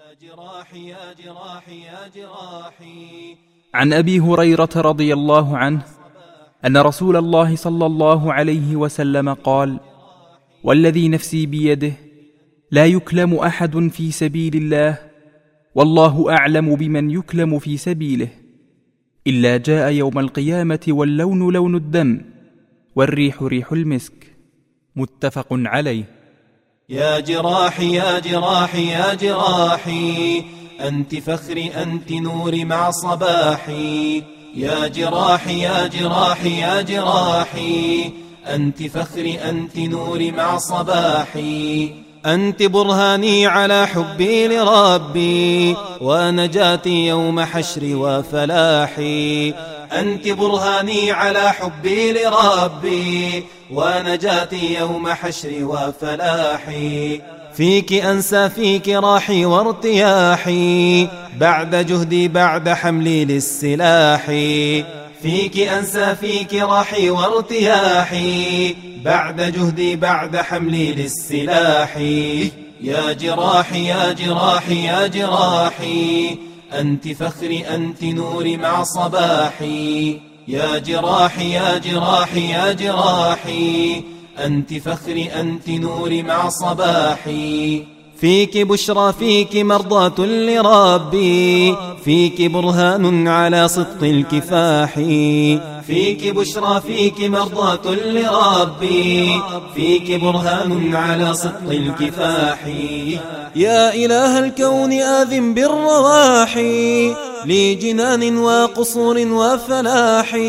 جراحي يا جراحي يا جراحي. عن أبي هريرة رضي الله عنه أن رسول الله صلى الله عليه وسلم قال: والذي نفسي بيده لا يكلم أحد في سبيل الله والله أعلم بمن يكلم في سبيله إلا جاء يوم القيامة واللون لون الدم والريح ريح المسك. متفق عليه. يا جراحي يا جراحي يا جراحي، أنت فخري أنت نوري مع صباحي. يا جراحي يا جراحي يا جراحي، أنت فخري أنت نوري مع صباحي. أنت برهاني على حبي لربي ونجاتي يوم حشري وفلاحي. أنت برهاني على حبي لربي ونجاتي يوم حشري وفلاحي. فيك أنسى فيك راحي وارتياحي بعد جهدي بعد حملي للسلاح. فيك أنسى فيك راحي وارتياحي بعد جهدي بعد حملي للسلاح. يا جراحي يا جراحي يا جراحي، أنت فخري أنت نوري مع صباحي. يا جراحي يا جراحي يا جراحي، أنت فخري أنت نوري مع صباحي. فيك بشرى فيك مرضاة لربي، فيك برهان على صدق الكفاح. فيك بشرى فيك مرضاة لربي، فيك برهان على صدق الكفاح. يا إله الكون آذن بالرواحي لجنان وقصور وفلاح.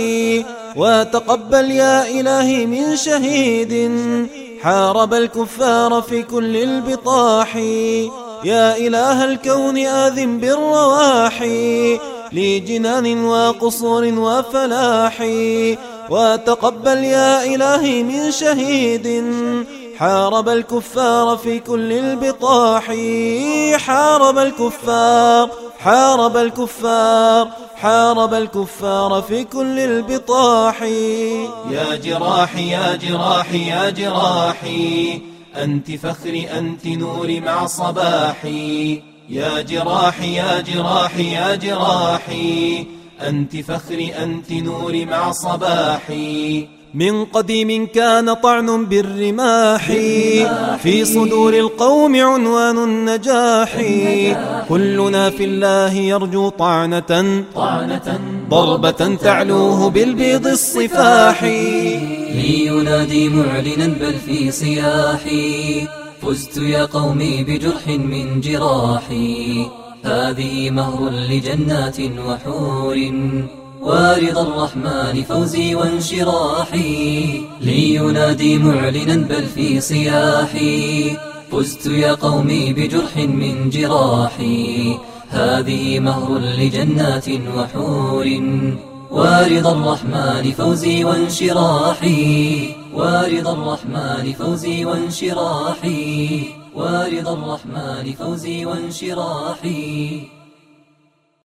وتقبل يا إلهي من شهيد حارب الكفار في كل البطاح. يا إله الكون آذن بالرواحي لجنان وقصور وفلاح. وتقبل يا إلهي من شهيد حارب الكفار في كل البطاح. حارب الكفار حارب الكفار حارب الكفار في كل البطاح. يا جراحي يا جراحي يا جراحي، أنت فخري أنت نوري مع صباحي. يا جراحي يا جراحي يا جراحي، أنت فخري أنت نوري مع صباحي. من قديم كان طعن بالرماح في صدور القوم عنوان النجاح. كلنا في الله يرجو طعنة ضربة تعلوه بالبيض الصفاح. لينادي معلنا بل في صياحي، فزت يا قومي بجرح من جراحي. هذه مهر لجنات وحور ورضا الرحمن فوزي وانشراحي. لينادي معلنا بل في صياحي، فزت يا قومي بجرح من جراحي. هذه مهر لجنات وحور ورضا الرحمن فوزي وانشراحي. ورضا الرحمن فوزي وانشراحي. ورضا الرحمن فوزي وانشراحي.